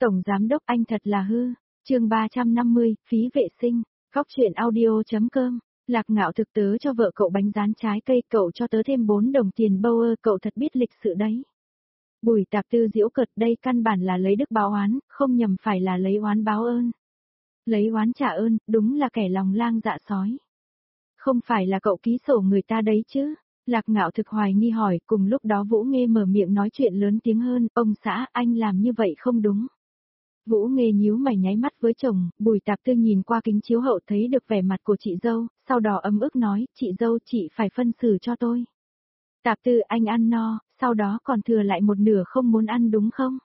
Tổng Giám Đốc anh thật là hư. Chương 350, phí vệ sinh. Góc truyện audio.com. Lạc Ngạo thực tớ cho vợ cậu bánh rán trái cây, cậu cho tớ thêm 4 đồng tiền Bauer, cậu thật biết lịch sự đấy. Bùi Tạp Tư giễu cợt, đây căn bản là lấy đức báo oán, không nhầm phải là lấy oán báo ơn. Lấy oán trả ơn, đúng là kẻ lòng lang dạ sói. Không phải là cậu ký sổ người ta đấy chứ? Lạc Ngạo thực hoài nghi hỏi, cùng lúc đó Vũ Nghê mở miệng nói chuyện lớn tiếng hơn, ông xã, anh làm như vậy không đúng. Vũ Nghê nhíu mày nháy mắt với chồng, Bùi Tạp Tư nhìn qua kính chiếu hậu thấy được vẻ mặt của chị dâu, sau đó ấm ức nói, chị dâu chị phải phân xử cho tôi. Tạp Tư anh ăn no, sau đó còn thừa lại một nửa không muốn ăn đúng không?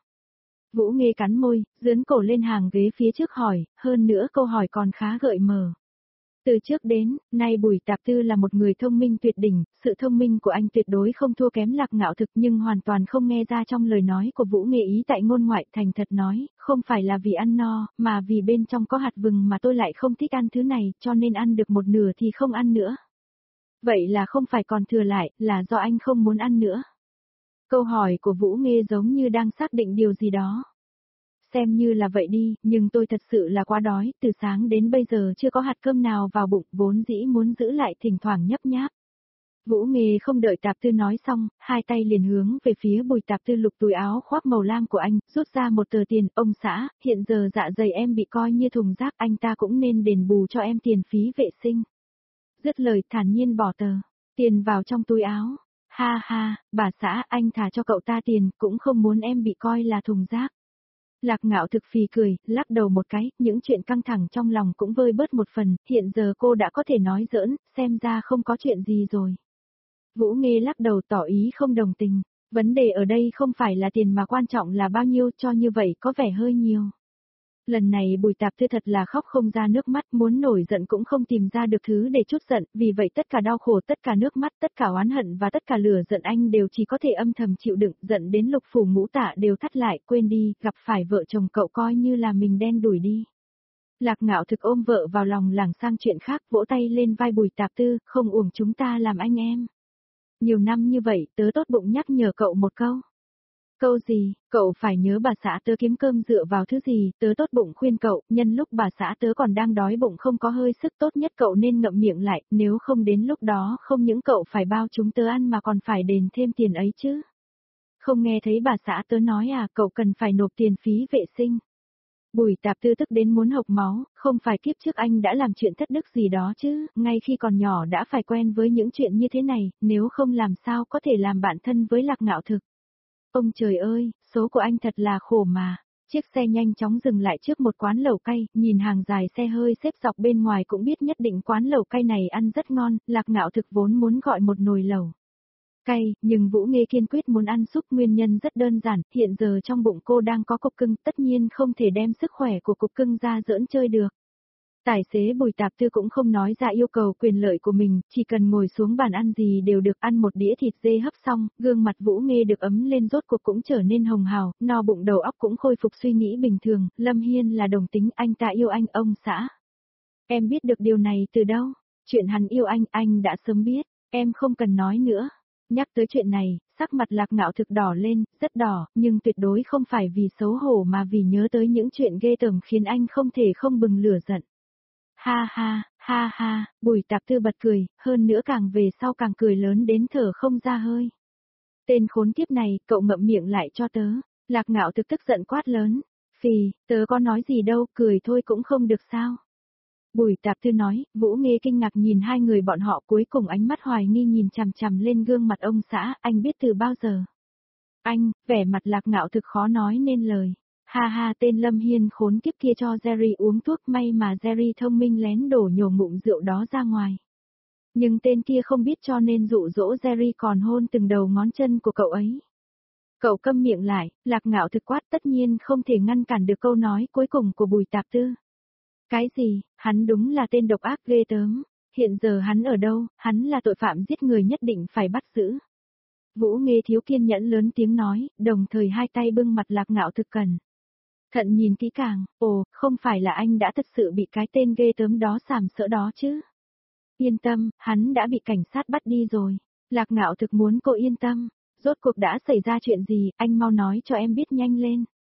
Vũ Nghê cắn môi, dướn cổ lên hàng ghế phía trước hỏi, hơn nữa câu hỏi còn khá gợi mở. Từ trước đến, nay Bùi Tạp Tư là một người thông minh tuyệt đỉnh, sự thông minh của anh tuyệt đối không thua kém Lạc Ngạo thực nhưng hoàn toàn không nghe ra trong lời nói của Vũ Nghê ý tại ngôn ngoại, thành thật nói, không phải là vì ăn no, mà vì bên trong có hạt vừng mà tôi lại không thích ăn thứ này, cho nên ăn được một nửa thì không ăn nữa. Vậy là không phải còn thừa lại, là do anh không muốn ăn nữa. Câu hỏi của Vũ Nghê giống như đang xác định điều gì đó. Xem như là vậy đi, nhưng tôi thật sự là quá đói, từ sáng đến bây giờ chưa có hạt cơm nào vào bụng, vốn dĩ muốn giữ lại thỉnh thoảng nhấp nháp. Vũ Nghê không đợi Tạp Tư nói xong, hai tay liền hướng về phía Bùi Tạp Tư lục túi áo khoác màu lam của anh, rút ra một tờ tiền, ông xã, hiện giờ dạ dày em bị coi như thùng rác, anh ta cũng nên đền bù cho em tiền phí vệ sinh. Dứt lời thản nhiên bỏ tờ tiền vào trong túi áo. Ha ha, bà xã, anh thả cho cậu ta tiền, cũng không muốn em bị coi là thùng rác. Lạc Ngạo thực phì cười, lắc đầu một cái, những chuyện căng thẳng trong lòng cũng vơi bớt một phần, hiện giờ cô đã có thể nói giỡn, xem ra không có chuyện gì rồi. Vũ Nghê lắc đầu tỏ ý không đồng tình, vấn đề ở đây không phải là tiền mà quan trọng là bao nhiêu, cho như vậy có vẻ hơi nhiều. Lần này Bùi Tạp Tư thật là khóc không ra nước mắt, muốn nổi giận cũng không tìm ra được thứ để chút giận, vì vậy tất cả đau khổ, tất cả nước mắt, tất cả oán hận và tất cả lửa giận anh đều chỉ có thể âm thầm chịu đựng, giận đến lục phủ ngũ tạng đều thắt lại, quên đi, gặp phải vợ chồng cậu coi như là mình đen đủi đi. Lạc Ngạo thực ôm vợ vào lòng lảng sang chuyện khác, vỗ tay lên vai Bùi Tạp Tư, không uổng chúng ta làm anh em. Nhiều năm như vậy, tớ tốt bụng nhắc nhở cậu một câu. Câu gì, cậu phải nhớ bà xã tớ kiếm cơm dựa vào thứ gì, tớ tốt bụng khuyên cậu, nhân lúc bà xã tớ còn đang đói bụng không có hơi sức, tốt nhất cậu nên ngậm miệng lại, nếu không đến lúc đó không những cậu phải bao chúng tớ ăn mà còn phải đền thêm tiền ấy chứ. Không nghe thấy bà xã tớ nói à, cậu cần phải nộp tiền phí vệ sinh. Bùi Tạp Tư tức đến muốn hộc máu, không phải kiếp trước anh đã làm chuyện thất đức gì đó chứ, ngay khi còn nhỏ đã phải quen với những chuyện như thế này, nếu không làm sao có thể làm bạn thân với Lạc Ngạo thực. Ông trời ơi, số của anh thật là khổ mà. Chiếc xe nhanh chóng dừng lại trước một quán lẩu cay, nhìn hàng dài xe hơi xếp dọc bên ngoài cũng biết nhất định quán lẩu cay này ăn rất ngon, Lạc Ngạo thực vốn muốn gọi một nồi lẩu cay, nhưng Vũ Nghê kiên quyết muốn ăn súp, nguyên nhân rất đơn giản, hiện giờ trong bụng cô đang có cục cưng, tất nhiên không thể đem sức khỏe của cục cưng ra giỡn chơi được. Tài xế Bùi Tạp Tư cũng không nói ra yêu cầu quyền lợi của mình, chỉ cần ngồi xuống bàn ăn gì đều được, ăn một đĩa thịt dê hấp xong, gương mặt Vũ Nghê được ấm lên, rốt cuộc cũng trở nên hồng hào, no bụng đầu óc cũng khôi phục suy nghĩ bình thường, Lâm Hiên là đồng tính, anh ta yêu anh, ông xã. Em biết được điều này từ đâu? Chuyện hắn yêu anh đã sớm biết, em không cần nói nữa. Nhắc tới chuyện này, sắc mặt Lạc Ngạo thực đỏ lên, rất đỏ, nhưng tuyệt đối không phải vì xấu hổ mà vì nhớ tới những chuyện ghê tởm khiến anh không thể không bừng lửa giận. Ha ha, Bùi Tạp Tư bật cười, hơn nữa càng về sau càng cười lớn đến thở không ra hơi. Tên khốn kiếp này, cậu ngậm miệng lại cho tớ. Lạc Ngạo thực tức giận quát lớn. Phì, tớ có nói gì đâu, cười thôi cũng không được sao. Bùi Tạp Tư nói, Vũ Nghê kinh ngạc nhìn hai người bọn họ, cuối cùng ánh mắt hoài nghi nhìn chằm chằm lên gương mặt ông xã, anh biết từ bao giờ? Anh, vẻ mặt Lạc Ngạo thực khó nói nên lời. Ha, tên Lâm Hiên khốn kiếp kia cho Jerry uống thuốc, may mà Jerry thông minh lén đổ nhổ ngụm rượu đó ra ngoài. Nhưng tên kia không biết cho nên dụ dỗ Jerry còn hôn từng đầu ngón chân của cậu ấy. Cậu câm miệng lại, Lạc Ngạo thực quát, tất nhiên không thể ngăn cản được câu nói cuối cùng của Bùi Tạp Tư. Cái gì, hắn đúng là tên độc ác ghê tớm, hiện giờ hắn ở đâu, hắn là tội phạm giết người nhất định phải bắt giữ. Vũ Nghê thiếu kiên nhẫn lớn tiếng nói, đồng thời hai tay bưng mặt Lạc Ngạo thực cẩn thận nhìn kỹ càng, ồ, không phải là anh đã thật sự bị cái tên ghê tớm đó sàm sỡ đó chứ? Yên tâm, hắn đã bị cảnh sát bắt đi rồi. Lạc Ngạo thực muốn cô yên tâm, rốt cuộc đã xảy ra chuyện gì, anh mau nói cho em biết nhanh lên.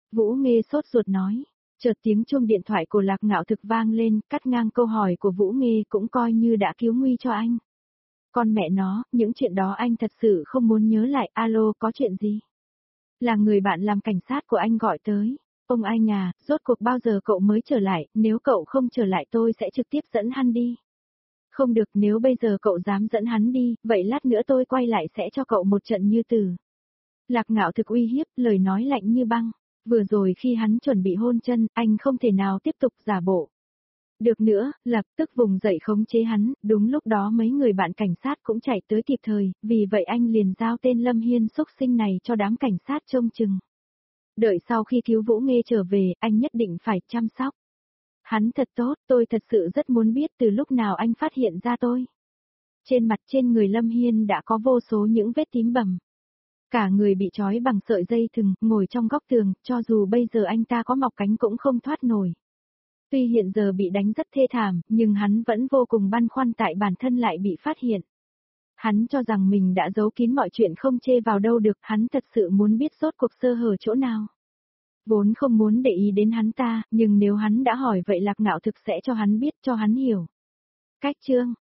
Vũ Nghê sốt ruột nói. Chợt tiếng chuông điện thoại của Lạc Ngạo Thực vang lên, cắt ngang câu hỏi của Vũ Nghê cũng coi như đã cứu nguy cho anh. Con mẹ nó, những chuyện đó anh thật sự không muốn nhớ lại. Alo, có chuyện gì? Là người bạn làm cảnh sát của anh gọi tới. Ông anh à, rốt cuộc bao giờ cậu mới trở lại, nếu cậu không trở lại tôi sẽ trực tiếp dẫn hắn đi. Không được, nếu bây giờ cậu dám dẫn hắn đi, vậy lát nữa tôi quay lại sẽ cho cậu một trận như tử. Lạc Ngạo Thực uy hiếp, lời nói lạnh như băng. Vừa rồi khi hắn chuẩn bị hôn chân, anh không thể nào tiếp tục giả bộ. Được nữa, lập tức vùng dậy khống chế hắn, đúng lúc đó mấy người bạn cảnh sát cũng chạy tới kịp thời, vì vậy anh liền giao tên Lâm Hiên xúc sinh này cho đám cảnh sát trông chừng. Đợi sau khi cứu Vũ Nghê trở về, anh nhất định phải chăm sóc. Hắn thật tốt, tôi thật sự rất muốn biết từ lúc nào anh phát hiện ra tôi. Trên mặt trên người Lâm Hiên đã có vô số những vết tím bầm. Cả người bị trói bằng sợi dây thừng, ngồi trong góc tường, cho dù bây giờ anh ta có mọc cánh cũng không thoát nổi. Tuy hiện giờ bị đánh rất thê thảm, nhưng hắn vẫn vô cùng băn khoăn tại bản thân lại bị phát hiện. Hắn cho rằng mình đã giấu kín mọi chuyện không chê vào đâu được, hắn thật sự muốn biết rốt cuộc sơ hở chỗ nào. Vốn không muốn để ý đến hắn ta, nhưng nếu hắn đã hỏi vậy Lạc Ngạo Thực sẽ cho hắn biết, cho hắn hiểu. Cách chương